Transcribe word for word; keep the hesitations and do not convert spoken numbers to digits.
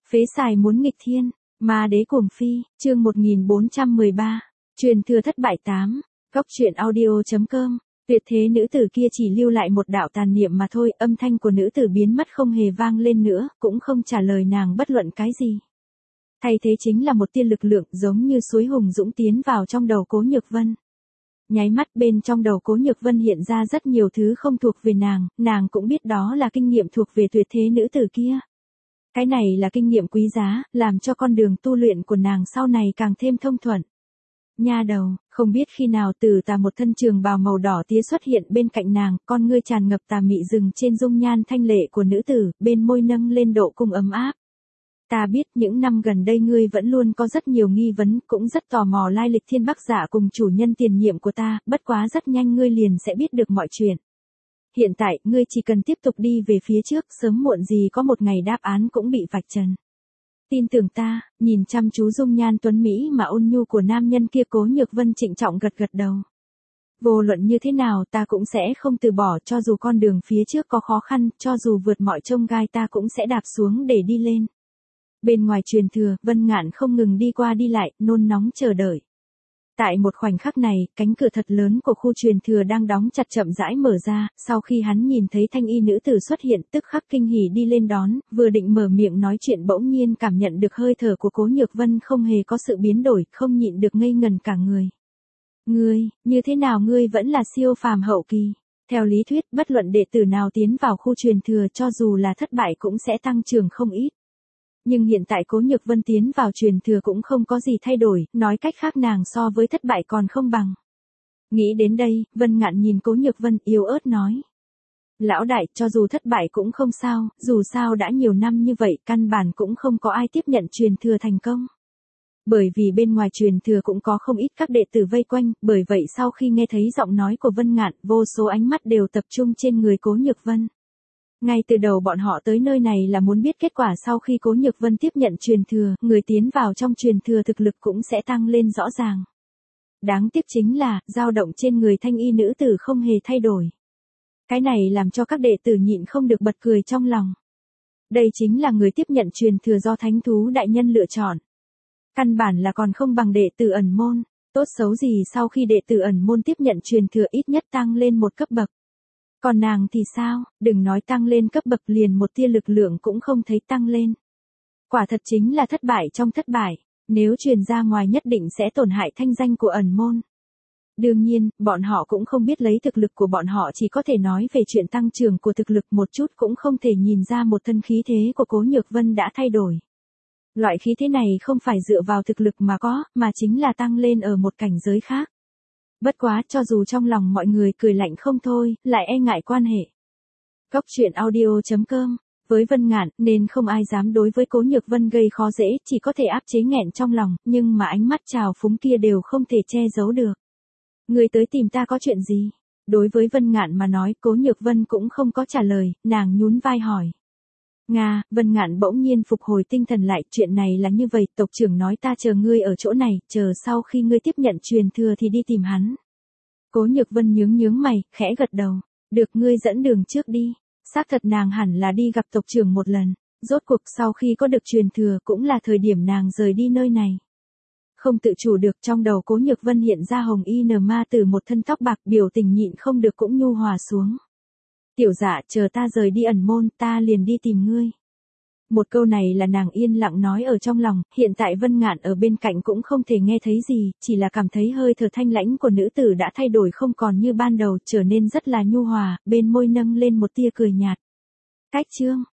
Phế xài muốn nghịch thiên, ma đế cuồng phi, chương một nghìn bốn trăm mười ba, truyền thừa thất bại tám, góc truyện audio.com, tuyệt thế nữ tử kia chỉ lưu lại một đạo tàn niệm mà thôi, âm thanh của nữ tử biến mất không hề vang lên nữa, cũng không trả lời nàng bất luận cái gì. Thay thế chính là một tia lực lượng giống như suối hùng dũng tiến vào trong đầu Cố Nhược Vân. Nháy mắt bên trong đầu Cố Nhược Vân hiện ra rất nhiều thứ không thuộc về nàng, nàng cũng biết đó là kinh nghiệm thuộc về tuyệt thế nữ tử kia. Cái này là kinh nghiệm quý giá, làm cho con đường tu luyện của nàng sau này càng thêm thông thuận. Nha đầu, không biết khi nào từ tà một thân trường bào màu đỏ tía xuất hiện bên cạnh nàng, con ngươi tràn ngập tà mị rừng trên dung nhan thanh lệ của nữ tử, bên môi nâng lên độ cung ấm áp. Ta biết những năm gần đây ngươi vẫn luôn có rất nhiều nghi vấn, cũng rất tò mò lai lịch Thiên Bắc Dạ cùng chủ nhân tiền nhiệm của ta, bất quá rất nhanh ngươi liền sẽ biết được mọi chuyện. Hiện tại, ngươi chỉ cần tiếp tục đi về phía trước, sớm muộn gì có một ngày đáp án cũng bị vạch trần. Tin tưởng ta, nhìn chăm chú dung nhan tuấn Mỹ mà ôn nhu của nam nhân kia, Cố Nhược Vân trịnh trọng gật gật đầu. Vô luận như thế nào ta cũng sẽ không từ bỏ, cho dù con đường phía trước có khó khăn, cho dù vượt mọi chông gai ta cũng sẽ đạp xuống để đi lên. Bên ngoài truyền thừa, Vân Ngạn không ngừng đi qua đi lại, nôn nóng chờ đợi. Tại một khoảnh khắc này, cánh cửa thật lớn của khu truyền thừa đang đóng chặt chậm rãi mở ra, sau khi hắn nhìn thấy thanh y nữ tử xuất hiện tức khắc kinh hỉ đi lên đón, vừa định mở miệng nói chuyện bỗng nhiên cảm nhận được hơi thở của Cố Nhược Vân không hề có sự biến đổi, không nhịn được ngây ngần cả người. Ngươi, như thế nào ngươi vẫn là siêu phàm hậu kỳ? Theo lý thuyết, bất luận đệ tử nào tiến vào khu truyền thừa cho dù là thất bại cũng sẽ tăng trưởng không ít. Nhưng hiện tại Cố Nhược Vân tiến vào truyền thừa cũng không có gì thay đổi, nói cách khác nàng so với thất bại còn không bằng. Nghĩ đến đây, Vân Ngạn nhìn Cố Nhược Vân yếu ớt nói. Lão đại, cho dù thất bại cũng không sao, dù sao đã nhiều năm như vậy, căn bản cũng không có ai tiếp nhận truyền thừa thành công. Bởi vì bên ngoài truyền thừa cũng có không ít các đệ tử vây quanh, bởi vậy sau khi nghe thấy giọng nói của Vân Ngạn, vô số ánh mắt đều tập trung trên người Cố Nhược Vân. Ngay từ đầu bọn họ tới nơi này là muốn biết kết quả sau khi Cố Nhược Vân tiếp nhận truyền thừa, người tiến vào trong truyền thừa thực lực cũng sẽ tăng lên rõ ràng. Đáng tiếc chính là, dao động trên người thanh y nữ tử không hề thay đổi. Cái này làm cho các đệ tử nhịn không được bật cười trong lòng. Đây chính là người tiếp nhận truyền thừa do thánh thú đại nhân lựa chọn. Căn bản là còn không bằng đệ tử ẩn môn, tốt xấu gì sau khi đệ tử ẩn môn tiếp nhận truyền thừa ít nhất tăng lên một cấp bậc. Còn nàng thì sao, đừng nói tăng lên cấp bậc, liền một tia lực lượng cũng không thấy tăng lên. Quả thật chính là thất bại trong thất bại, nếu truyền ra ngoài nhất định sẽ tổn hại thanh danh của ẩn môn. Đương nhiên, bọn họ cũng không biết lấy thực lực của bọn họ chỉ có thể nói về chuyện tăng trưởng của thực lực, một chút cũng không thể nhìn ra một thân khí thế của Cố Nhược Vân đã thay đổi. Loại khí thế này không phải dựa vào thực lực mà có, mà chính là tăng lên ở một cảnh giới khác. Bất quá, cho dù trong lòng mọi người cười lạnh không thôi, lại e ngại quan hệ. Góc truyện audio.com, với Vân Ngạn, nên không ai dám đối với Cố Nhược Vân gây khó dễ, chỉ có thể áp chế nghẹn trong lòng, nhưng mà ánh mắt trào phúng kia đều không thể che giấu được. Người tới tìm ta có chuyện gì? Đối với Vân Ngạn mà nói, Cố Nhược Vân cũng không có trả lời, nàng nhún vai hỏi. Nga, Vân Ngạn bỗng nhiên phục hồi tinh thần lại, chuyện này là như vậy, tộc trưởng nói ta chờ ngươi ở chỗ này, chờ sau khi ngươi tiếp nhận truyền thừa thì đi tìm hắn. Cố Nhược Vân nhướng nhướng mày, khẽ gật đầu, được, ngươi dẫn đường trước đi. Xác thật nàng hẳn là đi gặp tộc trưởng một lần, rốt cuộc sau khi có được truyền thừa cũng là thời điểm nàng rời đi nơi này. Không tự chủ được, trong đầu Cố Nhược Vân hiện ra Hồng Y Nờ Ma Tử một thân tóc bạc, biểu tình nhịn không được cũng nhu hòa xuống. Tiểu Dạ, chờ ta rời đi ẩn môn, ta liền đi tìm ngươi. Một câu này là nàng yên lặng nói ở trong lòng, hiện tại Vân Ngạn ở bên cạnh cũng không thể nghe thấy gì, chỉ là cảm thấy hơi thở thanh lãnh của nữ tử đã thay đổi, không còn như ban đầu, trở nên rất là nhu hòa, bên môi nâng lên một tia cười nhạt. Cách chương,